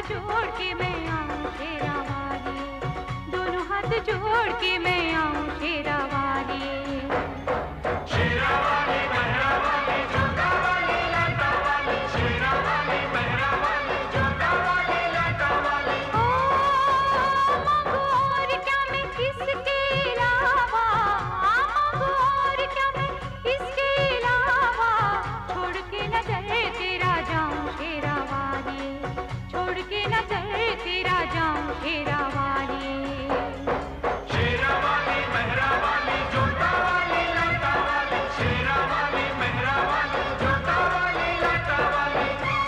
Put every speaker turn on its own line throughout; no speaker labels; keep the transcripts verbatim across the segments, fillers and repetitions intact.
जोड़ के मैं आऊं शेरा वाली, दोनों हाथ जोड़ के मैं आऊं शेरा वाली।
शेरा वाली, मेहरा वाली, जोता वाली, लाटा वाली, शेरा वाली, मेहरा वाली, जोता वाली, लाटा वाली।
ओ मांगो और क्या मैं किसके अलावा, मांगो और क्या मैं इसके अलावा, छोड़ के नजर तेरा जाऊं शेरा वाली, छोड़ के नजर तेरा जाऊं शेरा वाली।
शेरा वाली, मेहरा वाली, जोता वाली, लाटा वाली, शेरा वाली, मेहरा वाली, जोता वाली, लाटा वाली।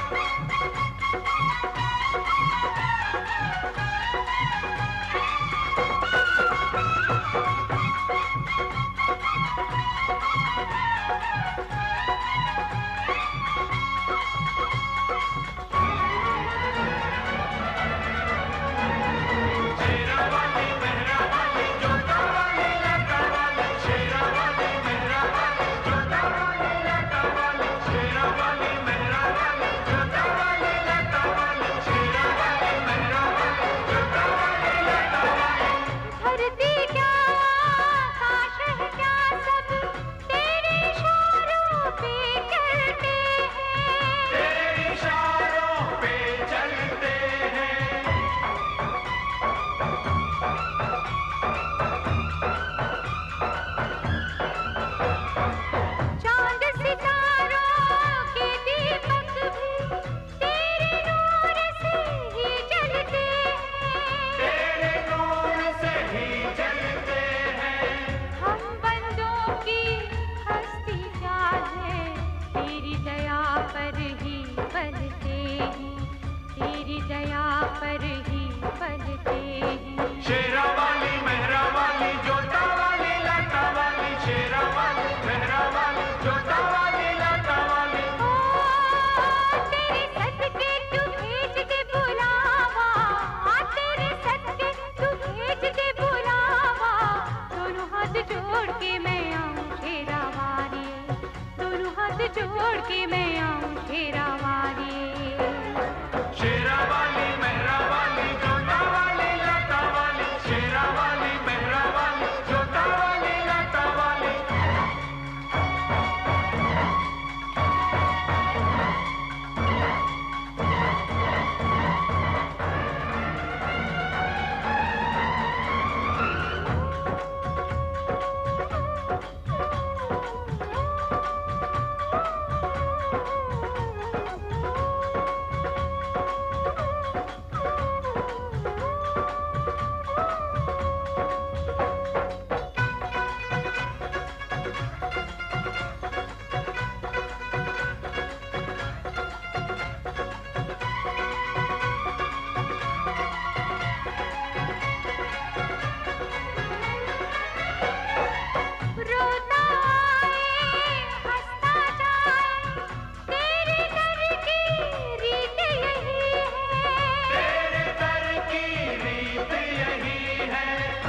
शेरा वाली, मेहरा वाली, जोता वाली, लाटा वाली, शेरा वाली, मेहरा वाली, जोता वाली, लाटा वाली, शेरा वाली, मेहरा वाली, जोता वाली, लाटा वाली, शेरा वाली, मेहरा वाली, जोता वाली, लाटा वाली।
धरती क्या आकाश है क्या सब तेरे इशारों पे करते हैं,
तेरे इशारों पे चलते हैं।
चांद सितारों के दीपक भी तेरे नूर से ही जलते हैं।
तेरे नूर से ही जलते हैं।
हम बंदों की हस्ती क्या है, तेरी दया पर ही पलते हैं, तेरी दया पर ही पलते हैं।
शेरा वाली, मेहरा वाली, जोता वाली, लाटा वाली, शेरा वाली, मेहरा वाली, जोता वाली, लाटा वाली।
ओ तेरे सदके तू भेज दे बुलावा, तेरे सदके तू भेज दे बुलावा, दोनों हाथ जोड़ के मैं आऊं शेरा वाली, दोनों हाथ जोड़ के मैं आऊं शेरा वाली।
शेरा वाली, मेहरा वाली, जोता वाली, लाटा वाली, शेरा वाली, मेहरा वाली, जोता वाली, लाटा वाली।
रोता आए हंसता जाए, तेरे दर की रीत यही है,
तेरे दर की रीत यही है।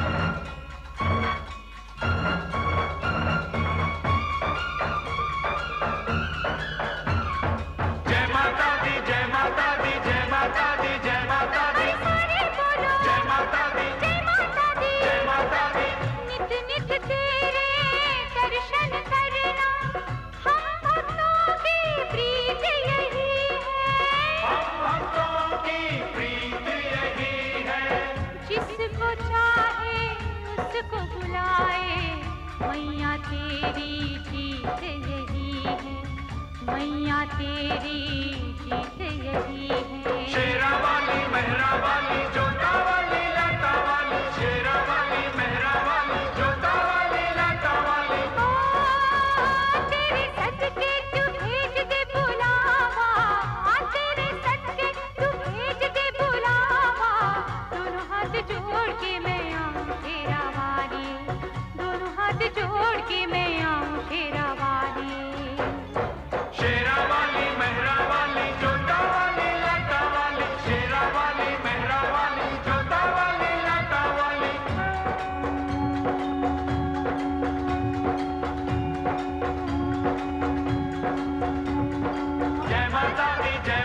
जय माता दी, जय माता दी, जय माता दी, जय माता दी,
सारे बोलो
जय माता दी,
जय माता दी।
जय माता दी।
नित नित तेरे दर्शन करना हम भक्तों की प्रीत यही है,
हम भक्तों की प्रीत यही है।
जिसको चाहे उसको बुलाए, मैया तेरी जीत यही है, मैया तेरी जीत यही है।
शेरा वाली, मेहरा वाली, जोता वाली, लाटा वाली, शेरा वाली, मेहरा वाली, जोता वाली, लाटा वाली।
ओ तेरे सदके तू भेज दे बुलावा, तेरे सदके तू भेज दे बुलावा, दोनों हाथ जोड़ के मैं आऊं शेरा वाली, दोनों हाथ जोड़ के मैं आऊं शेरा वाली।
शेरा वाली, मेहरा वाली, जोता वाली, लाटा वाली, शेरा वाली, मेहरा वाली, जोता वाली, लाटा वाली। जय माता दी, जय